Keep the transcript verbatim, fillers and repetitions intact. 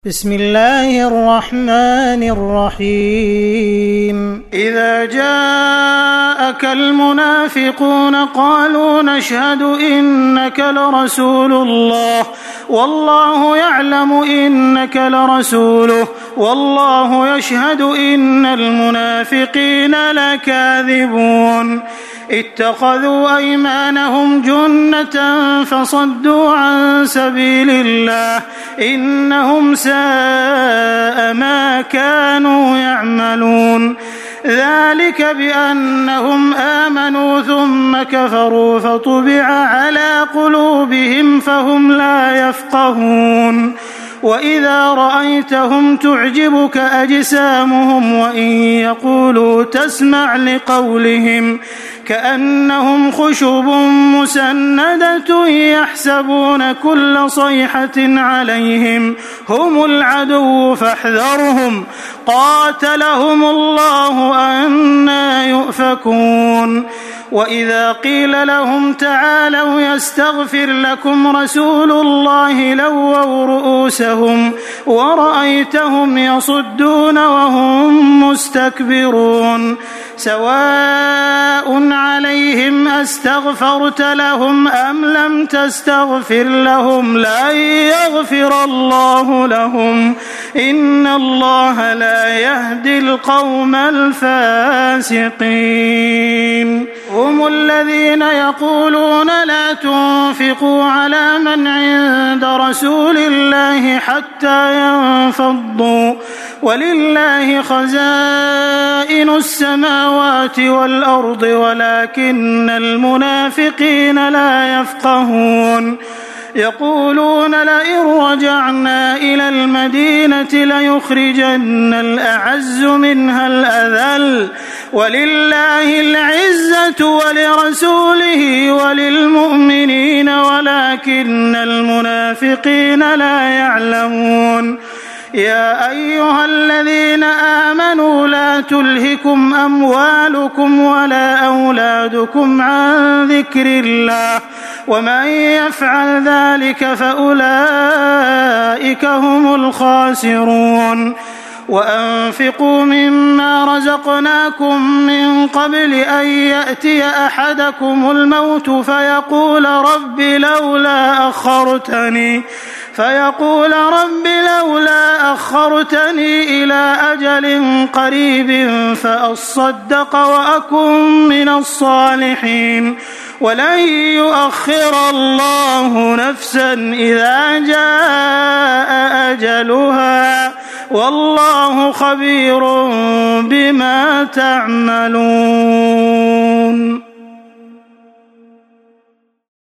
بسم الله الرحمن الرحيم إذا جاءك المنافقون قالوا نشهد إنك لرسول الله والله يعلم إنك لرسوله والله يشهد إن المنافقين لكاذبون اتخذوا أيمانهم جنة فصدوا عن سبيل الله إنهم ساء ما كانوا يعملون ذلك بأنهم آمنوا ثم كفروا فطبع على قلوبهم فهم لا يفقهون وإذا رأيتهم تعجبك أجسامهم وإن يقولوا تسمع لقولهم كأنهم خشب مسندة يحسبون كل صيحة عليهم هم العدو فاحذرهم قاتلهم الله أنى يؤفكون وإذا قيل لهم تعالوا يستغفر لكم رسول الله لووا رؤوسهم ورأيتهم يصدون وهم مستكبرون سواء عليهم أستغفرت لهم أم لم تستغفر لهم لن يغفر الله لهم إن الله لا يهدي القوم الفاسقين هم الذين يقولون لا تنفقوا على من عند رسول الله حتى ينفضوا ولله خزائن السماوات والأرض ولكن المنافقين لا يفقهون يقولون لئن رجعنا إلى المدينة ليخرجن الأعز منها الأذل ولله العزة ولرسوله وللمؤمنين ولكن المنافقين لا يعلمون يا أيها الذين آمنوا لا تلهكم أموالكم ولا أولادكم عن ذكر الله ومن يفعل ذلك فأولئك هم الخاسرون وأنفقوا مما رزقناكم من قبل أن يأتي أحدكم الموت فيقول رب لولا أخرتني فيقول رب لولا أخرتني إلى أجل قريب فأصدق وأكن من الصالحين ولن يؤخر الله نفسا إذا جاء أجلها والله خبير بما تعملون.